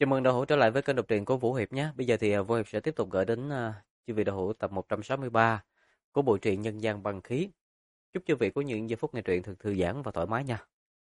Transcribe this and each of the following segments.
Chào mừng đạo hữu trở lại với kênh đọc truyện của Vũ Hiệp nhé. Bây giờ thì Vũ Hiệp sẽ tiếp tục gửi đến chư vị đạo hữu tập 163 của bộ truyện Nhân gian băng khí. Chúc chư vị có những giây phút nghe truyện thật thư giãn và thoải mái nha.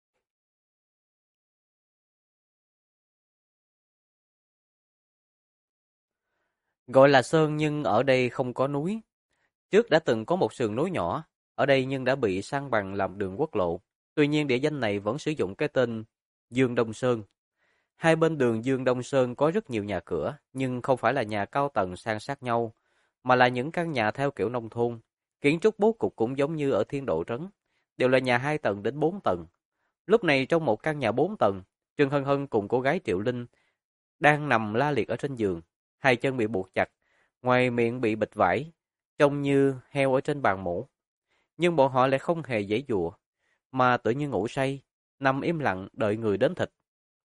Gọi là sơn nhưng ở đây không có núi. Trước đã từng có một sườn núi nhỏ ở đây nhưng đã bị san bằng làm đường quốc lộ. Tuy nhiên địa danh này vẫn sử dụng cái tên Dương Đông Sơn. Hai bên đường Dương Đông Sơn có rất nhiều nhà cửa, nhưng không phải là nhà cao tầng san sát nhau, mà là những căn nhà theo kiểu nông thôn. Kiến trúc bố cục cũng giống như ở Thiên Độ Trấn, đều là nhà 2 tầng đến 4 tầng. Lúc này trong một căn nhà 4 tầng, Trương Hân Hân cùng cô gái Triệu Linh đang nằm la liệt ở trên giường, hai chân bị buộc chặt, ngoài miệng bị bịt vải, trông như heo ở trên bàn mổ. Nhưng bọn họ lại không hề giãy giụa, mà tự như ngủ say, nằm im lặng đợi người đến thịt.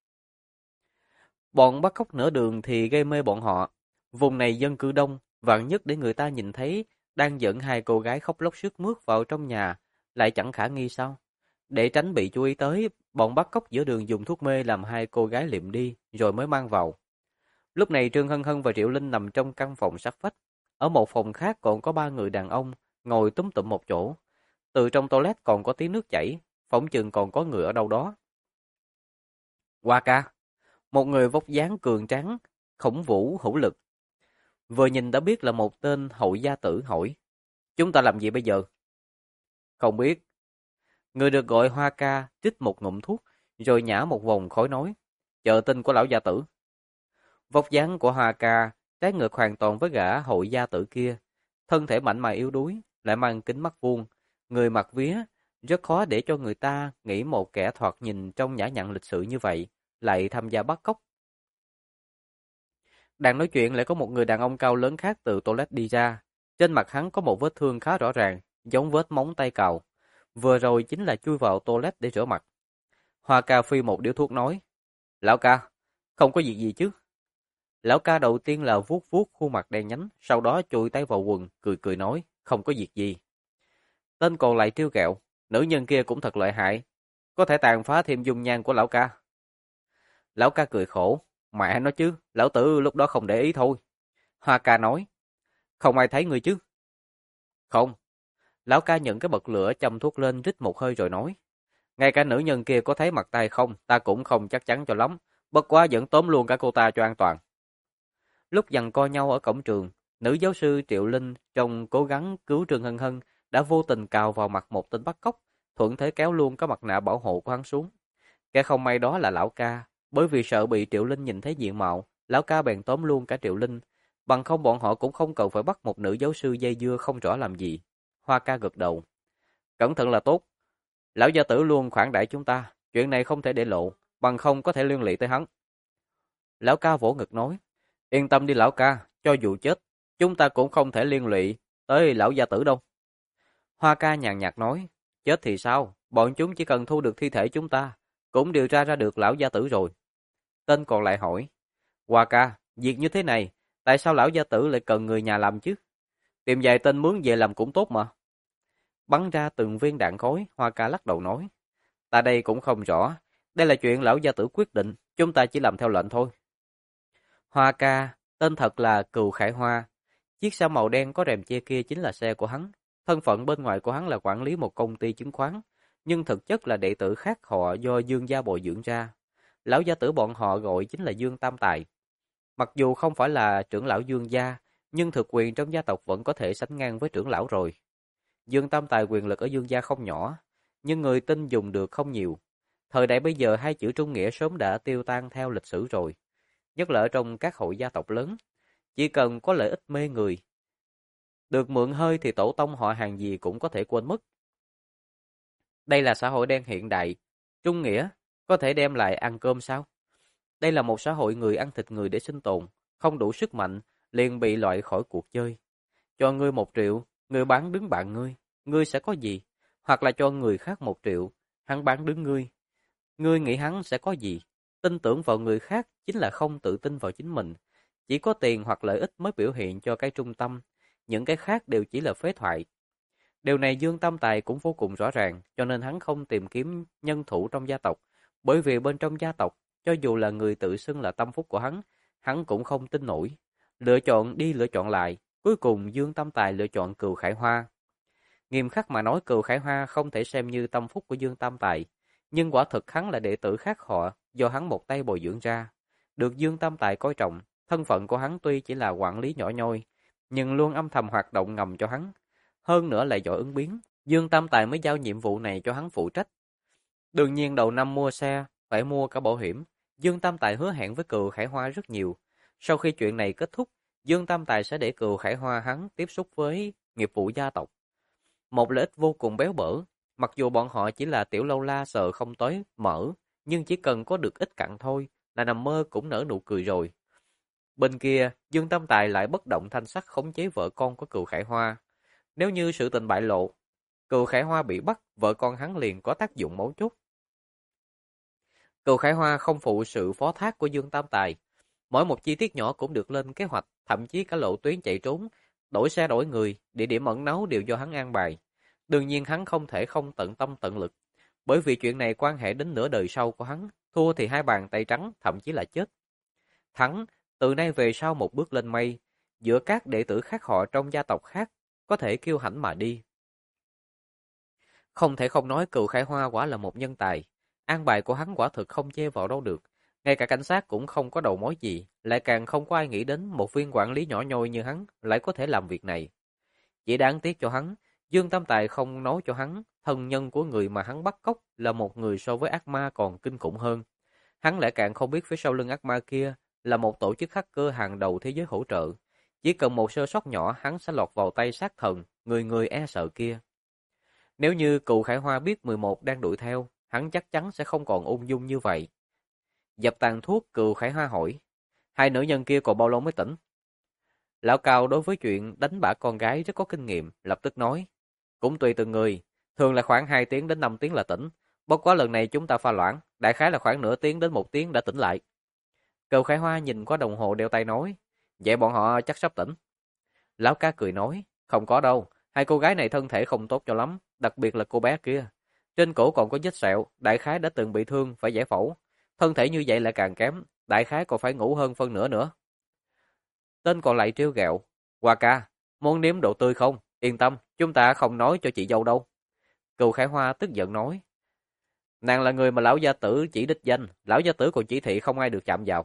Bọn bắt cóc nửa đường thì gây mê bọn họ. Vùng này dân cư đông, vạn nhất để người ta nhìn thấy đang dẫn hai cô gái khóc lóc sướt mướt vào trong nhà, lại chẳng khả nghi sao? Để tránh bị chú ý tới, bọn bắt cóc giữa đường dùng thuốc mê làm hai cô gái liệm đi, rồi mới mang vào. Lúc này Trương Hân Hân và Triệu Linh nằm trong căn phòng sát vách. Ở một phòng khác còn có ba người đàn ông ngồi túm tụm một chỗ. Từ trong toilet còn có tiếng nước chảy, phỏng chừng còn có người ở đâu đó. Qua ca, một người vóc dáng cường tráng, khổng vũ hữu lực. Vừa nhìn đã biết là một tên hậu gia tử hỏi. Chúng ta làm gì bây giờ? Không biết. Người được gọi Hoa Ca trích một ngụm thuốc, rồi nhả một vòng khói nói. Chờ tin của lão gia tử. Vóc dáng của Hoa Ca trái ngược hoàn toàn với gã hậu gia tử kia. Thân thể mạnh mà yếu đuối, lại mang kính mắt vuông. Người mặc vía, rất khó để cho người ta nghĩ một kẻ thoạt nhìn trong nhã nhặn lịch sự như vậy, lại tham gia bắt cóc. Đang nói chuyện lại có một người đàn ông cao lớn khác từ toilet đi ra. Trên mặt hắn có một vết thương khá rõ ràng, giống vết móng tay cào. Vừa rồi chính là chui vào toilet để rửa mặt. Hoa Ca phi một điếu thuốc nói. Lão ca, không có việc gì chứ? Lão ca đầu tiên là vuốt vuốt khuôn mặt đen nhánh, sau đó chui tay vào quần, cười cười nói. Không có việc gì. Tên còn lại trêu ghẹo. Nữ nhân kia cũng thật lợi hại. Có thể tàn phá thêm dung nhan của lão ca. Lão ca cười khổ. Mẹ nói chứ, lão tử lúc đó không để ý thôi. Hoa ca nói, không ai thấy ngươi chứ? Không. Lão ca nhận cái bật lửa châm thuốc lên rít một hơi rồi nói, ngay cả nữ nhân kia có thấy mặt tay không, ta cũng không chắc chắn cho lắm, bất quá vẫn tóm luôn cả cô ta cho an toàn. Lúc giằng co nhau ở cổng trường, nữ giáo sư Triệu Linh trong cố gắng cứu Trương Hân Hân đã vô tình cào vào mặt một tên bắt cóc, thuận thế kéo luôn cái mặt nạ bảo hộ của hắn xuống. Kẻ không may đó là lão ca, bởi vì sợ bị Triệu Linh nhìn thấy diện mạo, lão ca bèn tóm luôn cả Triệu Linh, bằng không bọn họ cũng không cần phải bắt một nữ giáo sư dây dưa không rõ làm gì. Hoa ca gật đầu. Cẩn thận là tốt. Lão gia tử luôn khoản đãi chúng ta, chuyện này không thể để lộ, bằng không có thể liên lụy tới hắn. Lão ca vỗ ngực nói, yên tâm đi lão ca, cho dù chết, chúng ta cũng không thể liên lụy tới lão gia tử đâu. Hoa ca nhàn nhạt nói, chết thì sao, bọn chúng chỉ cần thu được thi thể chúng ta, cũng điều tra ra được lão gia tử rồi. Tên còn lại hỏi, Hoa ca, việc như thế này, tại sao lão gia tử lại cần người nhà làm chứ? Tìm vài tên mướn về làm cũng tốt mà. Bắn ra từng viên đạn khói, Hoa ca lắc đầu nói, ta đây cũng không rõ, đây là chuyện lão gia tử quyết định, chúng ta chỉ làm theo lệnh thôi. Hoa ca, tên thật là Cừu Khải Hoa, chiếc xe màu đen có rèm che kia chính là xe của hắn, thân phận bên ngoài của hắn là quản lý một công ty chứng khoán, nhưng thực chất là đệ tử khác họ do Dương gia bồi dưỡng ra. Lão gia tử bọn họ gọi chính là Dương Tam Tài. Mặc dù không phải là trưởng lão Dương gia, nhưng thực quyền trong gia tộc vẫn có thể sánh ngang với trưởng lão rồi. Dương Tam Tài quyền lực ở Dương gia không nhỏ, nhưng người tin dùng được không nhiều. Thời đại bây giờ hai chữ trung nghĩa sớm đã tiêu tan theo lịch sử rồi, nhất là ở trong các hội gia tộc lớn. Chỉ cần có lợi ích mê người, được mượn hơi thì tổ tông họ hàng gì cũng có thể quên mất. Đây là xã hội đen hiện đại, trung nghĩa có thể đem lại ăn cơm sao? Đây là một xã hội người ăn thịt người để sinh tồn, không đủ sức mạnh, liền bị loại khỏi cuộc chơi. Cho ngươi 1 triệu, người bán đứng bạn ngươi sẽ có gì? Hoặc là cho người khác 1 triệu, hắn bán đứng ngươi nghĩ hắn sẽ có gì? Tin tưởng vào người khác chính là không tự tin vào chính mình. Chỉ có tiền hoặc lợi ích mới biểu hiện cho cái trung tâm, những cái khác đều chỉ là phế thoại. Điều này Dương Tam Tài cũng vô cùng rõ ràng, cho nên hắn không tìm kiếm nhân thủ trong gia tộc, bởi vì bên trong gia tộc cho dù là người tự xưng là tâm phúc của hắn cũng không tin nổi. Lựa chọn đi lựa chọn lại, cuối cùng Dương Tam Tài lựa chọn Cừu Khải Hoa. Nghiêm khắc mà nói, Cừu Khải Hoa không thể xem như tâm phúc của Dương Tam Tài, nhưng quả thực hắn là đệ tử khác họ do hắn một tay bồi dưỡng ra. Được Dương Tam Tài coi trọng, thân phận của hắn tuy chỉ là quản lý nhỏ nhoi, nhưng luôn âm thầm hoạt động ngầm cho hắn. Hơn nữa lại giỏi ứng biến, Dương Tam Tài mới giao nhiệm vụ này cho hắn phụ trách. Đương nhiên đầu năm mua xe, phải mua cả bảo hiểm. Dương Tam Tài hứa hẹn với Cừu Khải Hoa rất nhiều. Sau khi chuyện này kết thúc, Dương Tam Tài sẽ để Cừu Khải Hoa hắn tiếp xúc với nghiệp vụ gia tộc. Một lợi ích vô cùng béo bở, mặc dù bọn họ chỉ là tiểu lâu la sợ không tối mở, nhưng chỉ cần có được ít cặn thôi là nằm mơ cũng nở nụ cười rồi. Bên kia, Dương Tam Tài lại bất động thanh sắc khống chế vợ con của Cừu Khải Hoa. Nếu như sự tình bại lộ, Cừu Khải Hoa bị bắt, vợ con hắn liền có tác dụng mấu chốt. Cừu Khải Hoa không phụ sự phó thác của Dương Tam Tài. Mỗi một chi tiết nhỏ cũng được lên kế hoạch, thậm chí cả lộ tuyến chạy trốn, đổi xe đổi người, địa điểm ẩn náu đều do hắn an bài. Đương nhiên hắn không thể không tận tâm tận lực, bởi vì chuyện này quan hệ đến nửa đời sau của hắn, thua thì hai bàn tay trắng, thậm chí là chết. Thắng, từ nay về sau một bước lên mây, giữa các đệ tử khác họ trong gia tộc khác, có thể kiêu hãnh mà đi. Không thể không nói Cừu Khải Hoa quả là một nhân tài, an bài của hắn quả thực không chê vào đâu được. Ngay cả cảnh sát cũng không có đầu mối gì, lại càng không có ai nghĩ đến một viên quản lý nhỏ nhoi như hắn lại có thể làm việc này. Chỉ đáng tiếc cho hắn, Dương Tam Tài không nói cho hắn, thân nhân của người mà hắn bắt cóc là một người so với ác ma còn kinh khủng hơn. Hắn lại càng không biết phía sau lưng ác ma kia là một tổ chức hacker hàng đầu thế giới hỗ trợ. Chỉ cần một sơ sót nhỏ hắn sẽ lọt vào tay sát thần, người người e sợ kia. Nếu như Cừu Khải Hoa biết 11 đang đuổi theo, hắn chắc chắn sẽ không còn ung dung như vậy. Dập tàn thuốc, Cừu Khải Hoa hỏi, hai nữ nhân kia còn bao lâu mới tỉnh? Lão Cao đối với chuyện đánh bả con gái rất có kinh nghiệm, lập tức nói, cũng tùy từng người, thường là khoảng 2 tiếng đến 5 tiếng là tỉnh, bất quá lần này chúng ta pha loãng, đại khái là khoảng nửa tiếng đến 1 tiếng đã tỉnh lại. Cừu Khải Hoa nhìn qua đồng hồ đeo tay nói, vậy bọn họ chắc sắp tỉnh. Lão Cá cười nói, không có đâu, hai cô gái này thân thể không tốt cho lắm, đặc biệt là cô bé kia. Trên cổ còn có vết sẹo, đại khái đã từng bị thương, phải giải phẫu. Thân thể như vậy lại càng kém, đại khái còn phải ngủ hơn phân nửa nữa. Tên còn lại trêu ghẹo, Hoa ca, muốn nếm độ tươi không? Yên tâm, chúng ta không nói cho chị dâu đâu. Cừu Khải Hoa tức giận nói, nàng là người mà lão gia tử chỉ đích danh, lão gia tử còn chỉ thị không ai được chạm vào.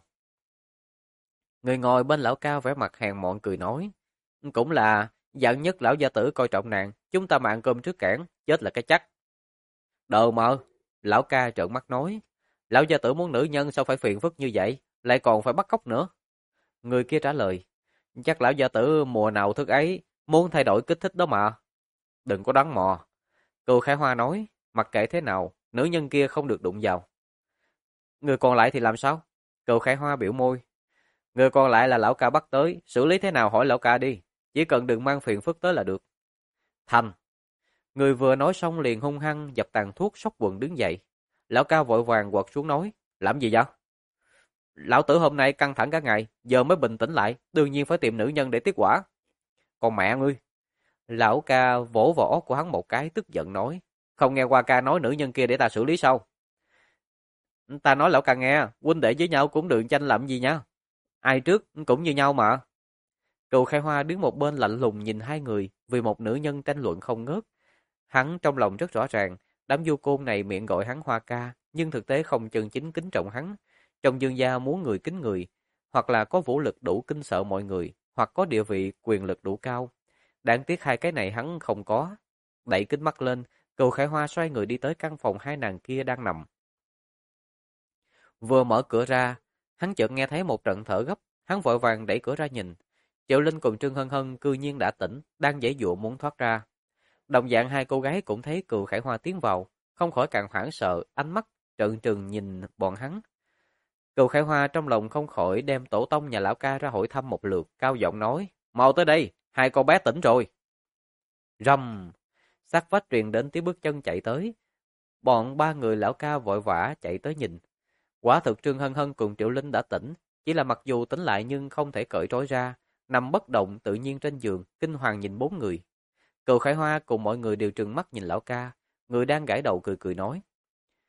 Người ngồi bên lão Cao vẻ mặt hèn mọn cười nói, cũng là, dặn nhất lão gia tử coi trọng nàng, chúng ta mạng cơm trước cảng, chết là cái chắc. Đờ mờ, lão ca trợn mắt nói, lão gia tử muốn nữ nhân sao phải phiền phức như vậy, lại còn phải bắt cóc nữa. Người kia trả lời, chắc lão gia tử mùa nào thức ấy, muốn thay đổi kích thích đó mà. Đừng có đoán mò. Cừu Khải Hoa nói, mặc kệ thế nào, nữ nhân kia không được đụng vào. Người còn lại thì làm sao? Cừu Khải Hoa biểu môi. Người còn lại là lão ca bắt tới, xử lý thế nào hỏi lão ca đi. Chỉ cần đừng mang phiền phức tới là được. Thành. Người vừa nói xong liền hung hăng dập tàn thuốc xốc quần đứng dậy. Lão ca vội vàng quật xuống nói, làm gì vậy? Lão tử hôm nay căng thẳng cả ngày, giờ mới bình tĩnh lại, đương nhiên phải tìm nữ nhân để tiết quả. Còn mẹ ngươi. Lão ca vỗ vào óc của hắn một cái tức giận nói, không nghe qua ca nói nữ nhân kia để ta xử lý sao? Ta nói lão ca nghe, huynh đệ với nhau cũng đừng tranh làm gì nha. Ai trước cũng như nhau mà. Cừu Khai Hoa đứng một bên lạnh lùng nhìn hai người vì một nữ nhân tranh luận không ngớt. Hắn trong lòng rất rõ ràng, đám du côn này miệng gọi hắn Hoa ca, nhưng thực tế không chân chính kính trọng hắn. Trong Dương gia muốn người kính người, hoặc là có vũ lực đủ kinh sợ mọi người, hoặc có địa vị quyền lực đủ cao. Đáng tiếc hai cái này hắn không có. Đẩy kính mắt lên, Cừu Khải Hoa xoay người đi tới căn phòng hai nàng kia đang nằm. Vừa mở cửa ra, hắn chợt nghe thấy một trận thở gấp, hắn vội vàng đẩy cửa ra nhìn. Triệu Linh cùng Trương Hân Hân cư nhiên đã tỉnh, đang giãy giụa muốn thoát ra. Đồng dạng hai cô gái cũng thấy Cừu Khải Hoa tiến vào, không khỏi càng hoảng sợ, ánh mắt trợn trừng nhìn bọn hắn. Cừu Khải Hoa trong lòng không khỏi đem tổ tông nhà lão ca ra hỏi thăm một lượt, cao giọng nói: "Mau tới đây, hai con bé tỉnh rồi." Rầm, sát vách truyền đến tiếng bước chân chạy tới. Bọn ba người lão ca vội vã chạy tới nhìn. Quả thực Trương Hân Hân cùng Triệu Linh đã tỉnh, chỉ là mặc dù tỉnh lại nhưng không thể cởi trói ra, nằm bất động tự nhiên trên giường, kinh hoàng nhìn bốn người. Cừu Khải Hoa cùng mọi người đều trừng mắt nhìn lão ca, người đang gãi đầu cười cười nói: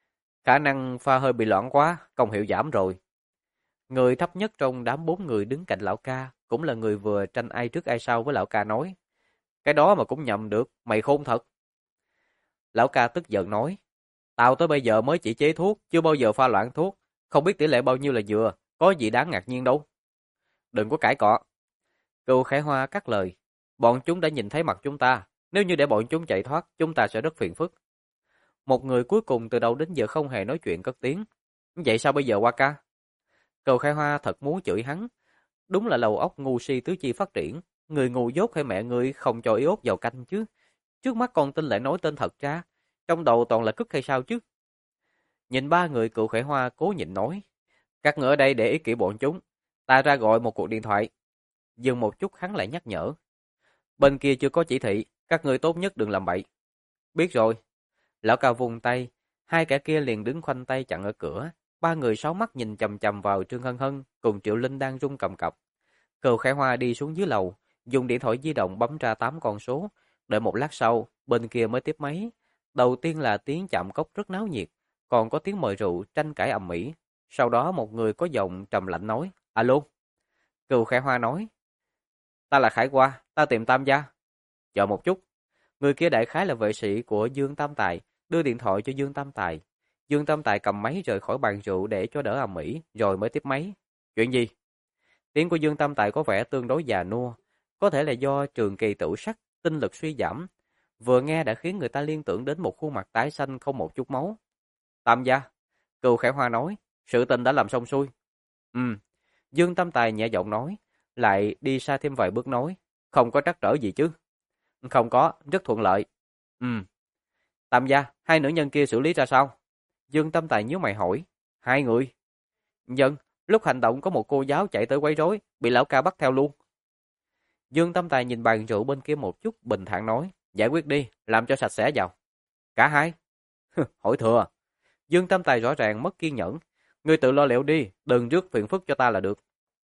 Khả năng pha hơi bị loãng quá, công hiệu giảm rồi. Người thấp nhất trong đám 4 người đứng cạnh lão ca, cũng là người vừa tranh ai trước ai sau với lão ca nói. Cái đó mà cũng nhầm được, mày khôn thật. Lão ca tức giận nói. Tao tới bây giờ mới chỉ chế thuốc, chưa bao giờ pha loãng thuốc. Không biết tỷ lệ bao nhiêu là dừa, có gì đáng ngạc nhiên đâu. Đừng có cãi cọ. Cừu Khải Hoa cắt lời. Bọn chúng đã nhìn thấy mặt chúng ta. Nếu như để bọn chúng chạy thoát, chúng ta sẽ rất phiền phức. Một người cuối cùng từ đầu đến giờ không hề nói chuyện cất tiếng. Vậy sao bây giờ Hoa ca? Cừu Khải Hoa thật muốn chửi hắn. Đúng là đầu óc ngu si tứ chi phát triển. Người ngu dốt hay mẹ ngươi không cho iốt vào canh chứ. Trước mắt con tin lại nói tên thật ra. Trong đầu toàn là cứt hay sao chứ? Nhìn ba người Cừu Khải Hoa cố nhịn nói. Các người ở đây để ý kỹ bọn chúng. Ta ra gọi một cuộc điện thoại. Dừng một chút hắn lại nhắc nhở. Bên kia chưa có chỉ thị, các người tốt nhất đừng làm bậy. Biết rồi. Lão Cao vung tay, hai kẻ kia liền đứng khoanh tay chặn ở cửa. Ba người sáu mắt nhìn chằm chằm vào Trương Hân Hân cùng Triệu Linh đang run cầm cập. Cừu Khải Hoa đi xuống dưới lầu, dùng điện thoại di động bấm ra 8 con số. Đợi một lát sau, bên kia mới tiếp máy. Đầu tiên là tiếng chạm cốc rất náo nhiệt, còn có tiếng mời rượu tranh cãi ầm ĩ. Sau đó một người có giọng trầm lạnh nói, alo. Cừu Khải Hoa nói, ta là Khải Hoa, ta tìm Tam gia. Chờ một chút. Người kia đại khái là vệ sĩ của Dương Tam Tài, đưa điện thoại cho Dương Tam Tài. Dương Tam Tài cầm máy rời khỏi bàn rượu để cho đỡ ầm ĩ, rồi mới tiếp máy. Chuyện gì? Tiếng của Dương Tam Tài có vẻ tương đối già nua, có thể là do trường kỳ tửu sắc, tinh lực suy giảm. Vừa nghe đã khiến người ta liên tưởng đến một khuôn mặt tái xanh không một chút máu. Tam gia, Cừu Khải Hoa nói, sự tình đã làm xong xuôi. Dương Tam Tài nhẹ giọng nói, lại đi xa thêm vài bước nói, không có trắc trở gì chứ? Không có, rất thuận lợi. Tam gia, hai nữ nhân kia xử lý ra sao? Dương Tam Tài nhíu mày hỏi, hai người? Dân, lúc hành động có một cô giáo chạy tới quấy rối, bị lão ca bắt theo luôn. Dương Tam Tài nhìn bàn rượu bên kia một chút, bình thản nói, giải quyết đi, làm cho sạch sẽ vào. Cả hai? Hỏi thừa. Dương Tam Tài rõ ràng mất kiên nhẫn. Ngươi tự lo liệu đi, đừng rước phiền phức cho ta là được.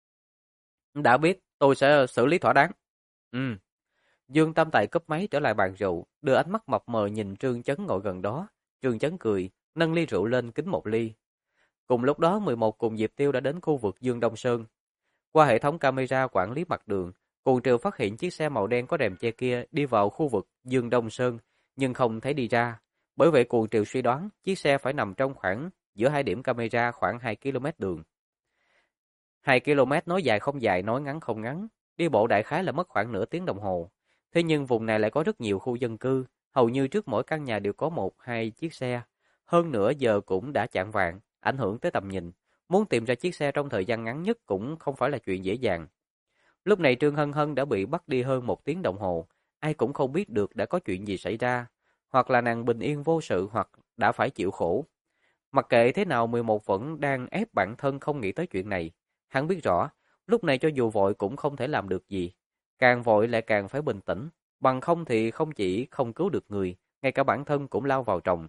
Đã biết, tôi sẽ xử lý thỏa đáng. Ừ. Dương Tam Tài cúp máy trở lại bàn rượu, đưa ánh mắt mập mờ nhìn Trương Chấn ngồi gần đó. Trương Chấn cười, nâng ly rượu lên kính một ly. Cùng lúc đó 11 cùng Diệp Tiêu đã đến khu vực Dương Đông Sơn. Qua hệ thống camera quản lý mặt đường, Cuồng Triều phát hiện chiếc xe màu đen có rèm che kia đi vào khu vực Dương Đông Sơn, nhưng không thấy đi ra. Bởi vậy Cuồng Triều suy đoán chiếc xe phải nằm trong khoảng giữa hai điểm camera khoảng 2 km đường. 2 km nói dài không dài, nói ngắn không ngắn, đi bộ đại khái là mất khoảng nửa tiếng đồng hồ. Thế nhưng vùng này lại có rất nhiều khu dân cư, hầu như trước mỗi căn nhà đều có một hai chiếc xe. Hơn nữa giờ cũng đã chạng vạng, ảnh hưởng tới tầm nhìn. Muốn tìm ra chiếc xe trong thời gian ngắn nhất cũng không phải là chuyện dễ dàng. Lúc này Trương Hân Hân đã bị bắt đi hơn 1 tiếng đồng hồ, ai cũng không biết được đã có chuyện gì xảy ra, hoặc là nàng bình yên vô sự hoặc đã phải chịu khổ. Mặc kệ thế nào 11 vẫn đang ép bản thân không nghĩ tới chuyện này. Hắn biết rõ, lúc này cho dù vội cũng không thể làm được gì. Càng vội lại càng phải bình tĩnh, bằng không thì không chỉ không cứu được người, ngay cả bản thân cũng lao vào tròng.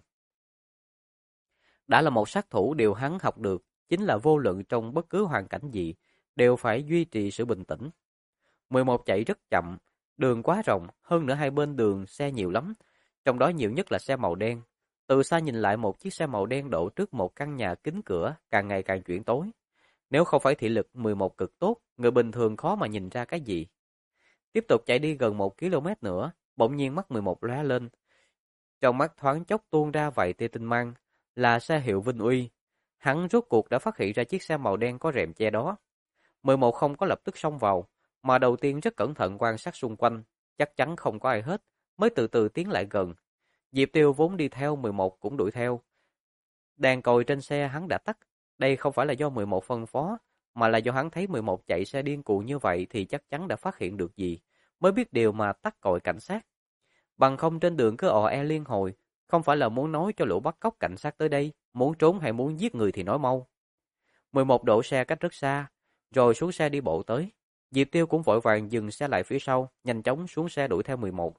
Đã là một sát thủ điều hắn học được, chính là vô luận trong bất cứ hoàn cảnh gì, đều phải duy trì sự bình tĩnh. 11 chạy rất chậm, đường quá rộng, hơn nữa hai bên đường xe nhiều lắm, trong đó nhiều nhất là xe màu đen. Từ xa nhìn lại một chiếc xe màu đen đổ trước một căn nhà kính cửa càng ngày càng chuyển tối. Nếu không phải thị lực 11 cực tốt, người bình thường khó mà nhìn ra cái gì. Tiếp tục chạy đi gần 1 km nữa, bỗng nhiên mắt 11 lóe lên. Trong mắt thoáng chốc tuôn ra vài tia tinh mang, là xe hiệu Vinh Uy. Hắn rốt cuộc đã phát hiện ra chiếc xe màu đen có rèm che đó. 11 không có lập tức xông vào, mà đầu tiên rất cẩn thận quan sát xung quanh, chắc chắn không có ai hết, mới từ từ tiến lại gần. Diệp Tiêu vốn đi theo 11 cũng đuổi theo. Đèn còi trên xe hắn đã tắt, đây không phải là do 11 phân phó, mà là do hắn thấy 11 chạy xe điên cuồng như vậy thì chắc chắn đã phát hiện được gì, mới biết điều mà tắt còi cảnh sát. Bằng không trên đường cứ ò e liên hồi, không phải là muốn nói cho lũ bắt cóc cảnh sát tới đây, muốn trốn hay muốn giết người thì nói mau. 11 đổ xe cách rất xa, rồi xuống xe đi bộ tới. Diệp Tiêu cũng vội vàng dừng xe lại phía sau, nhanh chóng xuống xe đuổi theo 11.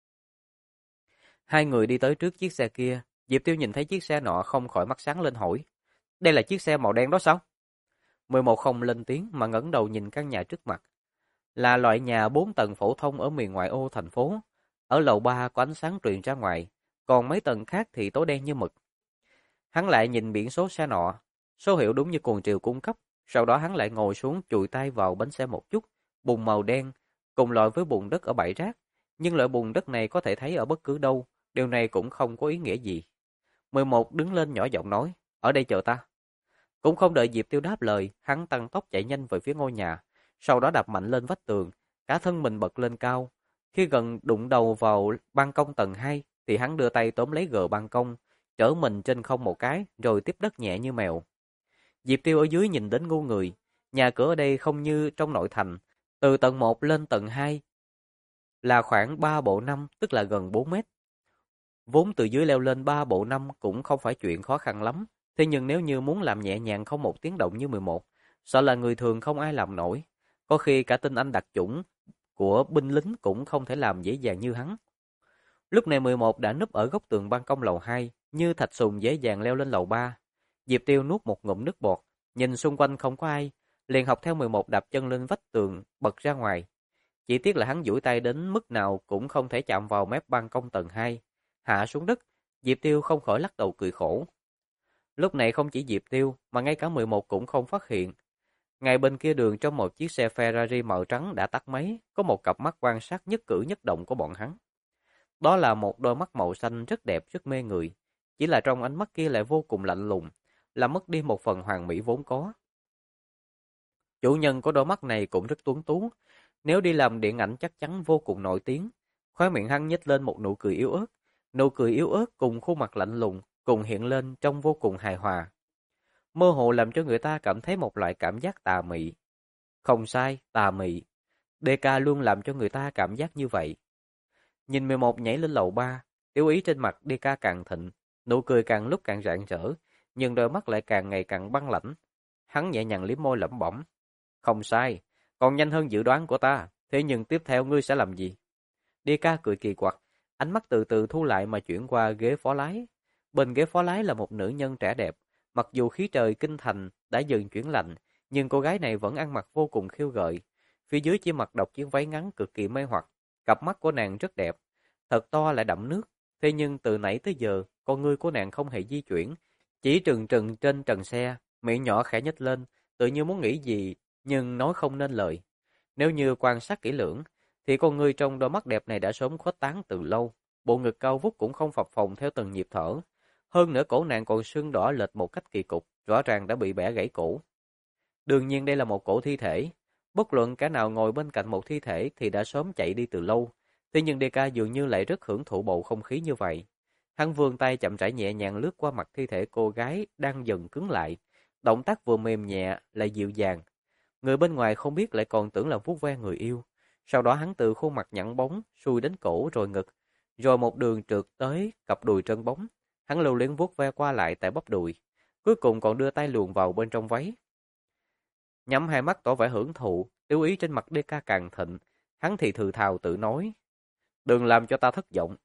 Hai người đi tới trước chiếc xe kia, Diệp Tiêu nhìn thấy chiếc xe nọ không khỏi mắt sáng lên hỏi. Đây là chiếc xe màu đen đó sao? 11 không lên tiếng mà ngẩng đầu nhìn căn nhà trước mặt. Là loại nhà 4 tầng phổ thông ở miền ngoại ô thành phố. Ở lầu 3 có ánh sáng truyền ra ngoài, còn mấy tầng khác thì tối đen như mực. Hắn lại nhìn biển số xe nọ, số hiệu đúng như cuồng triều cung cấp, sau đó hắn lại ngồi xuống chùi tay vào bánh xe một chút, bùn màu đen, cùng loại với bùn đất ở bãi rác, nhưng loại bùn đất này có thể thấy ở bất cứ đâu, điều này cũng không có ý nghĩa gì. 11 đứng lên nhỏ giọng nói, ở đây chờ ta. Cũng không đợi Diệp Tiêu đáp lời, hắn tăng tốc chạy nhanh về phía ngôi nhà, sau đó đạp mạnh lên vách tường, cả thân mình bật lên cao. Khi gần đụng đầu vào ban công tầng 2, thì hắn đưa tay tóm lấy gờ ban công, chở mình trên không một cái, rồi tiếp đất nhẹ như mèo. Diệp Tiêu ở dưới nhìn đến ngu người, nhà cửa ở đây không như trong nội thành, từ tầng 1 lên tầng 2 là khoảng 3 bộ năm, tức là gần 4 mét. Vốn từ dưới leo lên 3 bộ năm cũng không phải chuyện khó khăn lắm, thế nhưng nếu như muốn làm nhẹ nhàng không một tiếng động như 11, sợ là người thường không ai làm nổi. Có khi cả tinh anh đặc chủng của binh lính cũng không thể làm dễ dàng như hắn. Lúc này 11 đã núp ở góc tường ban công lầu 2, như thạch sùng dễ dàng leo lên lầu 3. Diệp Tiêu nuốt một ngụm nước bọt, nhìn xung quanh không có ai, liền học theo 11 đạp chân lên vách tường, bật ra ngoài. Chỉ tiếc là hắn duỗi tay đến mức nào cũng không thể chạm vào mép ban công tầng 2. Hạ xuống đất, Diệp Tiêu không khỏi lắc đầu cười khổ. Lúc này không chỉ Diệp Tiêu, mà ngay cả 11 cũng không phát hiện. Ngay bên kia đường trong một chiếc xe Ferrari màu trắng đã tắt máy, có một cặp mắt quan sát nhất cử nhất động của bọn hắn. Đó là một đôi mắt màu xanh rất đẹp, rất mê người. Chỉ là trong ánh mắt kia lại vô cùng lạnh lùng, làm mất đi một phần hoàn mỹ vốn có. Chủ nhân của đôi mắt này cũng rất tuấn tú, nếu đi làm điện ảnh chắc chắn vô cùng nổi tiếng. Khóe miệng hắn nhếch lên một nụ cười yếu ớt. Nụ cười yếu ớt cùng khuôn mặt lạnh lùng cùng hiện lên trông vô cùng hài hòa. Mơ hồ làm cho người ta cảm thấy một loại cảm giác tà mị. Không sai, tà mị. DK luôn làm cho người ta cảm giác như vậy. Nhìn 11 nhảy lên lầu 3, tiêu ý trên mặt DK càng thịnh, nụ cười càng lúc càng rạng rỡ, nhưng đôi mắt lại càng ngày càng băng lãnh. Hắn nhẹ nhàng liếm môi lẩm bẩm. Không sai, còn nhanh hơn dự đoán của ta, thế nhưng tiếp theo ngươi sẽ làm gì? DK cười kỳ quặc, ánh mắt từ từ thu lại mà chuyển qua ghế phó lái. Bên ghế phó lái là một nữ nhân trẻ đẹp, mặc dù khí trời kinh thành đã dần chuyển lạnh, nhưng cô gái này vẫn ăn mặc vô cùng khiêu gợi. Phía dưới chỉ mặc độc chiếc váy ngắn cực kỳ mê hoặc, cặp mắt của nàng rất đẹp, thật to lại đậm nước. Thế nhưng từ nãy tới giờ, con ngươi của nàng không hề di chuyển, chỉ trừng trừng trên trần xe, miệng nhỏ khẽ nhếch lên, tự như muốn nghĩ gì nhưng nói không nên lời. Nếu như quan sát kỹ lưỡng, thì con người trong đôi mắt đẹp này đã sớm khuếch tán từ lâu. Bộ ngực cao vút cũng không phập phồng theo từng nhịp thở. Hơn nữa cổ nàng còn sưng đỏ lệch một cách kỳ cục, rõ ràng đã bị bẻ gãy cổ. Đương nhiên đây là một cổ thi thể. Bất luận kẻ nào ngồi bên cạnh một thi thể thì đã sớm chạy đi từ lâu. Thế nhưng DK dường như lại rất hưởng thụ bầu không khí như vậy. Hắn vươn tay chậm rãi nhẹ nhàng lướt qua mặt thi thể cô gái đang dần cứng lại. Động tác vừa mềm nhẹ lại dịu dàng. Người bên ngoài không biết lại còn tưởng là vuốt ve người yêu. Sau đó hắn từ khuôn mặt nhẵn bóng xuôi đến cổ rồi ngực, rồi một đường trượt tới cặp đùi trơn bóng. Hắn lưu luyến vuốt ve qua lại tại bắp đùi, cuối cùng còn đưa tay luồn vào bên trong váy. Nhắm hai mắt tỏ vẻ hưởng thụ, tiêu ý trên mặt DK càng thịnh, hắn thì thừ thào tự nói, đừng làm cho ta thất vọng.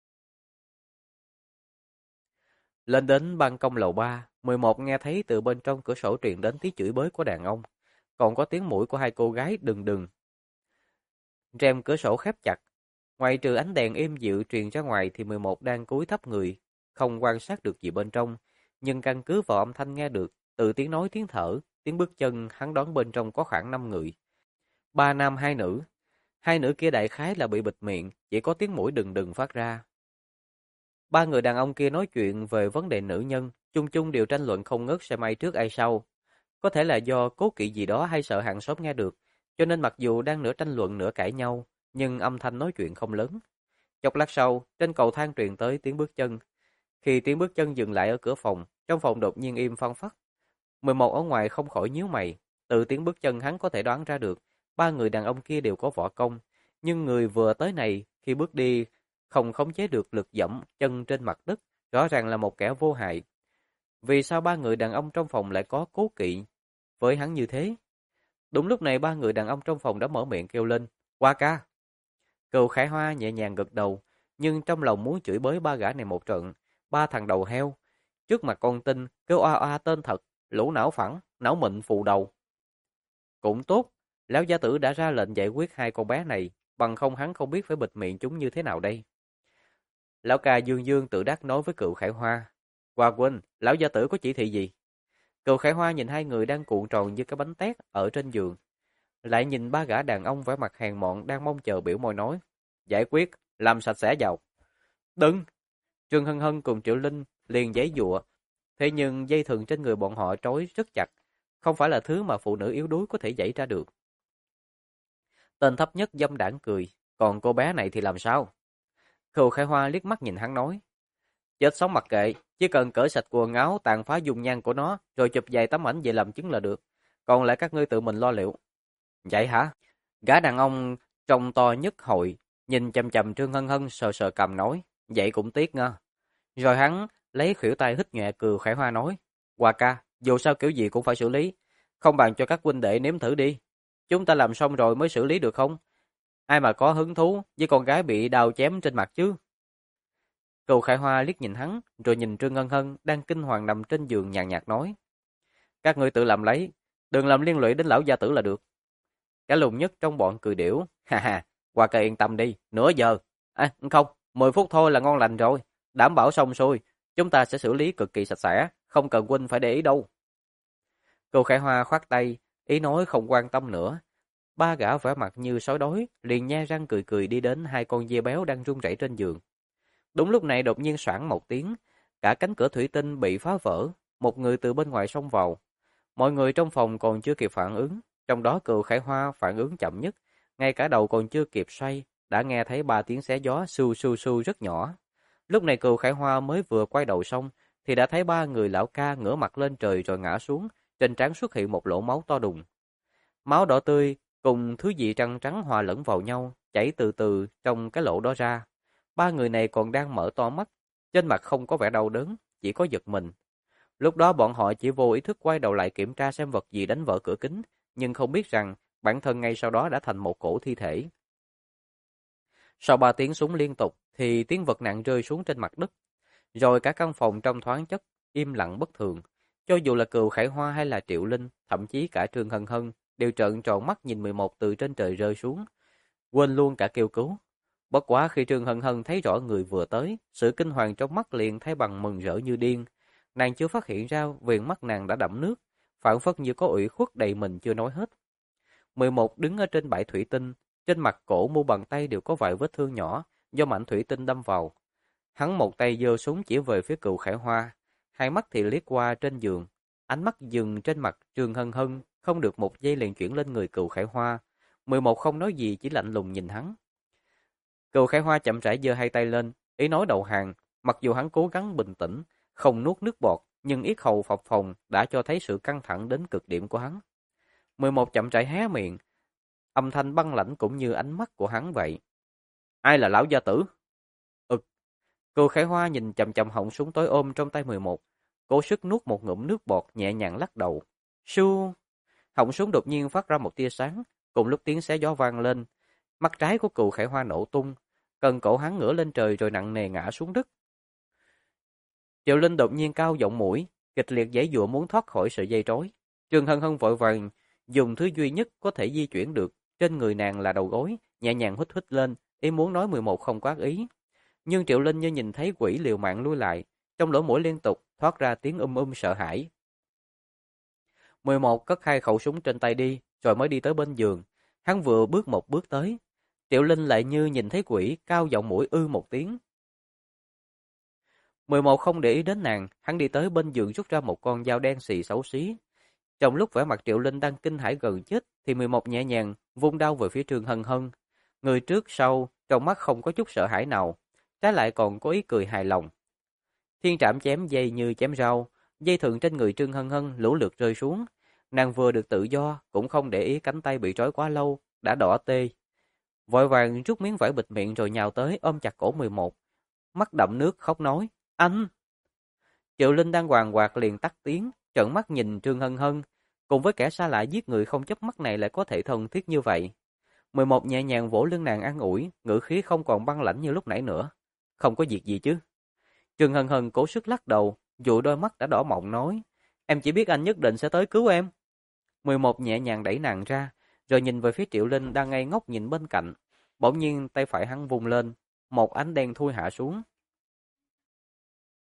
Lên đến ban công lầu 3, 11 nghe thấy từ bên trong cửa sổ truyền đến tiếng chửi bới của đàn ông, còn có tiếng mũi của hai cô gái đừng đừng. Rèm cửa sổ khép chặt, ngoài trừ ánh đèn êm dịu truyền ra ngoài thì 11 đang cúi thấp người, không quan sát được gì bên trong, nhưng căn cứ vào âm thanh nghe được, từ tiếng nói tiếng thở, tiếng bước chân hắn đoán bên trong có khoảng 5 người. 3 nam 2 nữ, hai nữ kia đại khái là bị bịt miệng, chỉ có tiếng mũi đừng đừng phát ra. Ba người đàn ông kia nói chuyện về vấn đề nữ nhân, chung chung đều tranh luận không ngớt xem ai trước ai sau. Có thể là do cố kỵ gì đó hay sợ hàng xóm nghe được, cho nên mặc dù đang nửa tranh luận nửa cãi nhau, nhưng âm thanh nói chuyện không lớn. Chốc lát sau, trên cầu thang truyền tới tiếng bước chân. Khi tiếng bước chân dừng lại ở cửa phòng, trong phòng đột nhiên im phăng phắc. 11 ở ngoài không khỏi nhíu mày, từ tiếng bước chân hắn có thể đoán ra được, ba người đàn ông kia đều có võ công, nhưng người vừa tới này khi bước đi không khống chế được lực dẫm chân trên mặt đất, rõ ràng là một kẻ vô hại. Vì sao ba người đàn ông trong phòng lại có cố kỵ với hắn như thế? Đúng lúc này ba người đàn ông trong phòng đã mở miệng kêu lên, Hoa ca. Cừu Khải Hoa nhẹ nhàng gật đầu, nhưng trong lòng muốn chửi bới ba gã này một trận, ba thằng đầu heo. Trước mặt con tin, kêu oa oa tên thật, lũ não phẳng, não mịn phù đầu. Cũng tốt, lão gia tử đã ra lệnh giải quyết hai con bé này, bằng không hắn không biết phải bịt miệng chúng như thế nào đây. Lão ca Dương Dương tự đắc nói với Cừu Khải Hoa, Hoa huynh, lão gia tử có chỉ thị gì? Cựu Khải Hoa nhìn hai người đang cuộn tròn như cái bánh tét ở trên giường, lại nhìn ba gã đàn ông vẻ mặt hèn mọn đang mong chờ biểu môi nói. Giải quyết, làm sạch sẽ vào. Đừng! Trương Hân Hân cùng Triệu Linh liền giãy giụa, thế nhưng dây thừng trên người bọn họ trói rất chặt, không phải là thứ mà phụ nữ yếu đuối có thể giãy ra được. Tên thấp nhất dâm đảng cười, còn cô bé này thì làm sao? Cựu Khải Hoa liếc mắt nhìn hắn nói. Chết sống mặc kệ, chỉ cần cởi sạch quần áo tàn phá dung nhan của nó, rồi chụp vài tấm ảnh về làm chứng là được. Còn lại các ngươi tự mình lo liệu. Vậy hả? Gã đàn ông trông to nhất hội, nhìn chằm chằm Trương Hân Hân sờ sờ cằm nói. Vậy cũng tiếc nha. Rồi hắn lấy khuỷu tay hít nhẹ Cừu Khải Hoa nói. Hoa ca, dù sao kiểu gì cũng phải xử lý. Không bằng cho các huynh đệ nếm thử đi. Chúng ta làm xong rồi mới xử lý được không? Ai mà có hứng thú với con gái bị đao chém trên mặt chứ? Cừu Khải Hoa liếc nhìn hắn, rồi nhìn Trương Ngân Hân đang kinh hoàng nằm trên giường nhàn nhạt nói. Các ngươi tự làm lấy, đừng làm liên lụy đến lão gia tử là được. Cả lùn nhất trong bọn cười điểu. Ha ha, Hoa ca yên tâm đi, nửa giờ. À, không, 10 phút thôi là ngon lành rồi. Đảm bảo xong xuôi, chúng ta sẽ xử lý cực kỳ sạch sẽ, không cần huynh phải để ý đâu. Cừu Khải Hoa khoát tay, ý nói không quan tâm nữa. Ba gã vẻ mặt như sói đói, liền nhe răng cười cười đi đến hai con dê béo đang run rẩy trên giường. Đúng lúc này đột nhiên xoảng một tiếng, cả cánh cửa thủy tinh bị phá vỡ, một người từ bên ngoài xông vào. Mọi người trong phòng còn chưa kịp phản ứng, trong đó Cừu Khải Hoa phản ứng chậm nhất, ngay cả đầu còn chưa kịp xoay, đã nghe thấy ba tiếng xé gió su su su rất nhỏ. Lúc này Cừu Khải Hoa mới vừa quay đầu xong, thì đã thấy ba người lão ca ngửa mặt lên trời rồi ngã xuống, trên trán xuất hiện một lỗ máu to đùng. Máu đỏ tươi cùng thứ gì trắng trắng hòa lẫn vào nhau, chảy từ từ trong cái lỗ đó ra. Ba người này còn đang mở to mắt, trên mặt không có vẻ đau đớn, chỉ có giật mình. Lúc đó bọn họ chỉ vô ý thức quay đầu lại kiểm tra xem vật gì đánh vỡ cửa kính, nhưng không biết rằng bản thân ngay sau đó đã thành một cổ thi thể. Sau 3 tiếng súng liên tục thì tiếng vật nặng rơi xuống trên mặt đất, rồi cả căn phòng trong thoáng chốc im lặng bất thường. Cho dù là Cừu Khải Hoa hay là Triệu Linh, thậm chí cả Trương Hân Hân đều trợn tròn mắt nhìn 11 từ trên trời rơi xuống, quên luôn cả kêu cứu. Bất quá khi Trương Hân Hân thấy rõ người vừa tới, sự kinh hoàng trong mắt liền thay bằng mừng rỡ như điên. Nàng chưa phát hiện ra viền mắt nàng đã đẫm nước, phảng phất như có ủy khuất đầy mình chưa nói hết. 11 đứng ở trên bãi thủy tinh, trên mặt cổ mu bàn tay đều có vài vết thương nhỏ do mảnh thủy tinh đâm vào. Hắn một tay giơ súng chỉ về phía Cừu Khải Hoa, hai mắt thì liếc qua trên giường, ánh mắt dừng trên mặt Trương Hân Hân, không được một giây liền chuyển lên người Cừu Khải Hoa. 11 không nói gì chỉ lạnh lùng nhìn hắn. Cừu Khải Hoa chậm rãi giơ hai tay lên, ý nói đầu hàng, mặc dù hắn cố gắng bình tĩnh, không nuốt nước bọt, nhưng yết hầu phập phồng đã cho thấy sự căng thẳng đến cực điểm của hắn. 11 chậm rãi hé miệng, âm thanh băng lãnh cũng như ánh mắt của hắn vậy. Ai là lão gia tử? Ực. Cừu Khải Hoa nhìn chằm chằm họng súng tối ôm trong tay 11, cố sức nuốt một ngụm nước bọt nhẹ nhàng lắc đầu. Su. Họng súng đột nhiên phát ra một tia sáng, cùng lúc tiếng xé gió vang lên, mắt trái của Cừu Khải Hoa nổ tung, cần cổ hắn ngửa lên trời rồi nặng nề ngã xuống đất. Triệu Linh đột nhiên cao giọng mũi, kịch liệt giãy giụa muốn thoát khỏi sợi dây trói. Trương Hân Hân vội vàng dùng thứ duy nhất có thể di chuyển được trên người nàng là đầu gối, nhẹ nhàng hít hít lên, ý muốn nói 11 không có ác ý. Nhưng Triệu Linh như nhìn thấy quỷ liều mạng lui lại, trong lỗ mũi liên tục thoát ra tiếng sợ hãi. 11 cất hai khẩu súng trên tay đi, rồi mới đi tới bên giường. Hắn vừa bước một bước tới, Triệu Linh lại như nhìn thấy quỷ, cao giọng mũi một tiếng. 11 không để ý đến nàng, hắn đi tới bên giường rút ra một con dao đen xì xấu xí. Trong lúc vẻ mặt Triệu Linh đang kinh hãi gần chết, thì 11 nhẹ nhàng vung đao về phía Trương Hân Hân. Người trước sau, trong mắt không có chút sợ hãi nào, trái lại còn có ý cười hài lòng. Thiên trảm chém dây như chém rau, dây thừng trên người Trương Hân Hân lũ lượt rơi xuống. Nàng vừa được tự do, cũng không để ý cánh tay bị trói quá lâu, đã đỏ tê. Vội vàng rút miếng vải bịt miệng rồi nhào tới ôm chặt cổ 11. Mắt đậm nước khóc nói, anh! Triệu Linh đang hoàng quạt liền tắt tiếng, trợn mắt nhìn Trương Hân Hân, cùng với kẻ xa lạ giết người không chớp mắt này lại có thể thân thiết như vậy. 11 nhẹ nhàng vỗ lưng nàng an ủi, ngữ khí không còn băng lãnh như lúc nãy nữa. Không có việc gì chứ? Trương Hân Hân cố sức lắc đầu, dụi đôi mắt đã đỏ mọng nói, em chỉ biết anh nhất định sẽ tới cứu em. 11 nhẹ nhàng đẩy nàng ra, rồi nhìn về phía Triệu Linh đang ngây ngốc nhìn bên cạnh. Bỗng nhiên tay phải hắn vung lên, một ánh đen thui hạ xuống.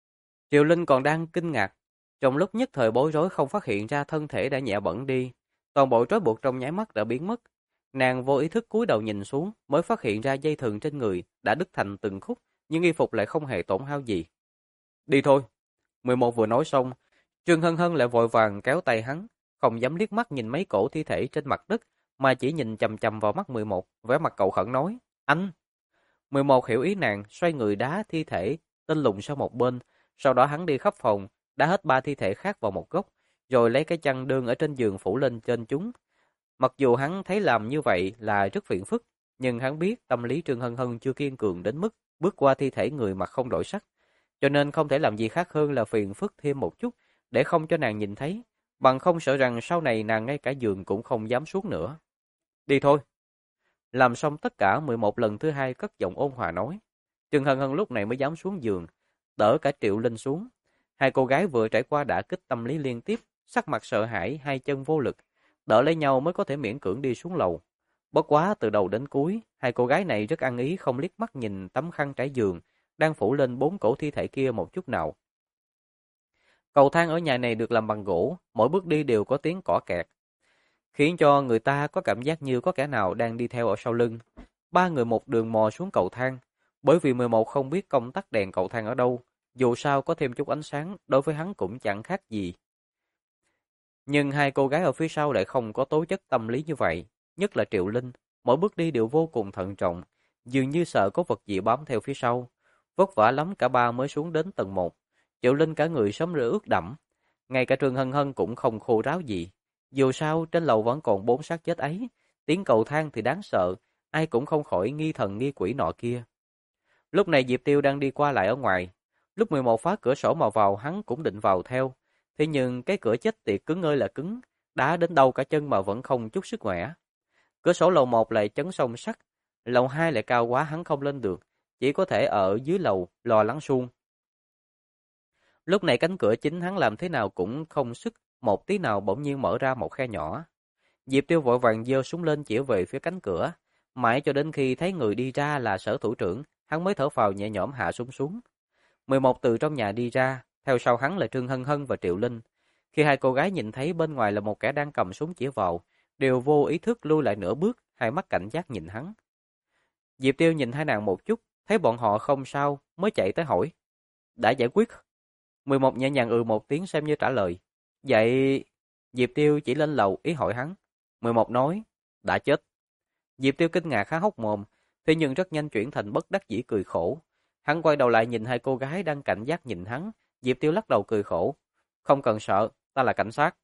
Triệu Linh còn đang kinh ngạc, trong lúc nhất thời bối rối không phát hiện ra thân thể đã nhẹ bẫng đi, toàn bộ trói buộc trong nháy mắt đã biến mất. Nàng vô ý thức cúi đầu nhìn xuống, mới phát hiện ra dây thừng trên người đã đứt thành từng khúc, nhưng y phục lại không hề tổn hao gì. Đi thôi. 11 vừa nói xong, Trương Hân Hân lại vội vàng kéo tay hắn, không dám liếc mắt nhìn mấy cổ thi thể trên mặt đất, mà chỉ nhìn chằm chằm vào mắt 11, vẻ mặt cầu khẩn nói, anh. 11 hiểu ý nàng, xoay người đá thi thể tên lùn sang một bên, sau đó hắn đi khắp phòng, đá hết 3 thi thể khác vào một góc, rồi lấy cái chăn đơn ở trên giường phủ lên trên chúng. Mặc dù hắn thấy làm như vậy là rất phiền phức, nhưng hắn biết tâm lý Trương Hân Hân chưa kiên cường đến mức bước qua thi thể người mặt không đổi sắc, cho nên không thể làm gì khác hơn là phiền phức thêm một chút để không cho nàng nhìn thấy, bằng không sợ rằng sau này nàng ngay cả giường cũng không dám xuống nữa. Đi thôi. Làm xong tất cả 11 lần thứ hai cất giọng ôn hòa nói. Trương Hân Hân lúc này mới dám xuống giường, đỡ cả Triệu Linh xuống. Hai cô gái vừa trải qua đả kích tâm lý liên tiếp, sắc mặt sợ hãi, hai chân vô lực, đỡ lấy nhau mới có thể miễn cưỡng đi xuống lầu. Bất quá từ đầu đến cuối, hai cô gái này rất ăn ý không liếc mắt nhìn tấm khăn trải giường đang phủ lên 4 cổ thi thể kia một chút nào. Cầu thang ở nhà này được làm bằng gỗ, mỗi bước đi đều có tiếng cỏ kẹt, khiến cho người ta có cảm giác như có kẻ nào đang đi theo ở sau lưng. Ba người một đường mò xuống cầu thang, bởi vì 11 không biết công tắc đèn cầu thang ở đâu, dù sao có thêm chút ánh sáng đối với hắn cũng chẳng khác gì. Nhưng hai cô gái ở phía sau lại không có tố chất tâm lý như vậy, nhất là Triệu Linh, mỗi bước đi đều vô cùng thận trọng, dường như sợ có vật gì bám theo phía sau. Vất vả lắm cả ba mới xuống đến tầng 1. Triệu Linh cả người sớm đã ướt đẫm, ngay cả Trương Hân Hân cũng không khô ráo gì. Dù sao trên lầu vẫn còn 4 xác chết ấy, tiếng cầu thang thì đáng sợ, ai cũng không khỏi nghi thần nghi quỷ nọ kia. Lúc này Diệp Tiêu đang đi qua lại ở ngoài, lúc 11 phá cửa sổ mà vào hắn cũng định vào theo, thế nhưng cái cửa chết tiệt cứng ơi là cứng, đá đến đâu cả chân mà vẫn không chút sức khỏe. Cửa sổ lầu 1 lại chấn song sắt, lầu 2 lại cao quá hắn không lên được, chỉ có thể ở dưới lầu lò lắng suông. Lúc này cánh cửa chính hắn làm thế nào cũng không sức, một tí nào bỗng nhiên mở ra một khe nhỏ. Diệp Tiêu vội vàng giơ súng lên chỉ về phía cánh cửa, mãi cho đến khi thấy người đi ra là Sở thủ trưởng, hắn mới thở phào nhẹ nhõm hạ súng xuống. 11 từ trong nhà đi ra, theo sau hắn là Trương Hân Hân và Triệu Linh. Khi hai cô gái nhìn thấy bên ngoài là một kẻ đang cầm súng chỉ vào, đều vô ý thức lui lại nửa bước, hai mắt cảnh giác nhìn hắn. Diệp Tiêu nhìn hai nàng một chút, thấy bọn họ không sao, mới chạy tới hỏi. Đã giải quyết? 11 nhẹ nhàng một tiếng xem như trả lời. Vậy... Diệp Tiêu chỉ lên lầu ý hỏi hắn. 11 nói, đã chết. Diệp Tiêu kinh ngạc há hốc mồm, thế nhưng rất nhanh chuyển thành bất đắc dĩ cười khổ. Hắn quay đầu lại nhìn hai cô gái đang cảnh giác nhìn hắn, Diệp Tiêu lắc đầu cười khổ. Không cần sợ, ta là cảnh sát.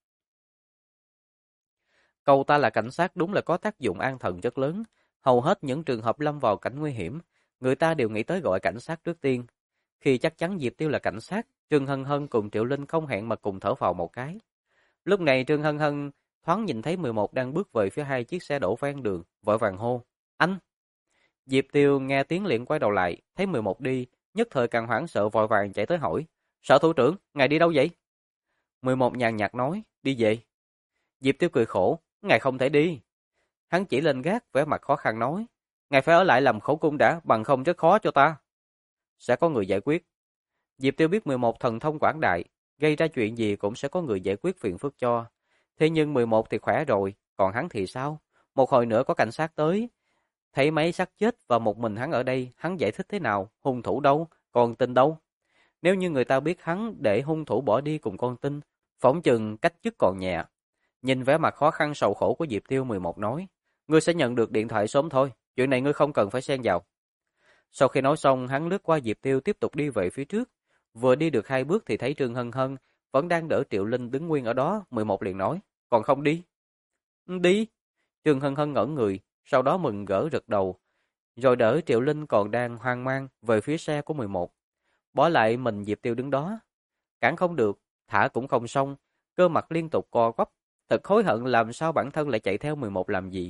Câu ta là cảnh sát đúng là có tác dụng an thần rất lớn. Hầu hết những trường hợp lâm vào cảnh nguy hiểm, người ta đều nghĩ tới gọi cảnh sát trước tiên. Khi chắc chắn Diệp Tiêu là cảnh sát, Trương Hân Hân cùng Triệu Linh không hẹn mà cùng thở phào một cái. Lúc này Trương Hân Hân thoáng nhìn thấy 11 đang bước về phía hai chiếc xe đổ ven đường, vội vàng hô. Anh! Diệp Tiêu nghe tiếng liền quay đầu lại, thấy 11 đi, nhất thời càng hoảng sợ vội vàng chạy tới hỏi. Sở thủ trưởng, ngài đi đâu vậy? 11 nhàn nhạt nói, đi về. Diệp Tiêu cười khổ, ngài không thể đi. Hắn chỉ lên gác, vẻ mặt khó khăn nói. Ngài phải ở lại làm khẩu cung đã, bằng không rất khó cho ta. Sẽ có người giải quyết. Diệp Tiêu biết 11 thần thông quảng đại, gây ra chuyện gì cũng sẽ có người giải quyết phiền phức cho. Thế nhưng 11 thì khỏe rồi, còn hắn thì sao? Một hồi nữa có cảnh sát tới, thấy mấy xác chết và một mình hắn ở đây, hắn giải thích thế nào? Hung thủ đâu? Con tin đâu? Nếu như người ta biết hắn để hung thủ bỏ đi cùng con tin, phỏng chừng cách chức còn nhẹ. Nhìn vẻ mặt khó khăn sầu khổ của Diệp Tiêu 11 nói, ngươi sẽ nhận được điện thoại sớm thôi, chuyện này ngươi không cần phải xen vào. Sau khi nói xong, hắn lướt qua Diệp Tiêu tiếp tục đi về phía trước. Vừa đi được 2 bước thì thấy Trương Hân Hân vẫn đang đỡ Triệu Linh đứng nguyên ở đó, 11 liền nói, còn không đi? Đi. Trương Hân Hân ngẩn người, sau đó mừng rỡ rực đầu, rồi đỡ Triệu Linh còn đang hoang mang về phía xe của 11. Bỏ lại mình Diệp Tiêu đứng đó, cản không được, thả cũng không xong, cơ mặt liên tục co quắp, thật hối hận làm sao bản thân lại chạy theo 11 làm gì.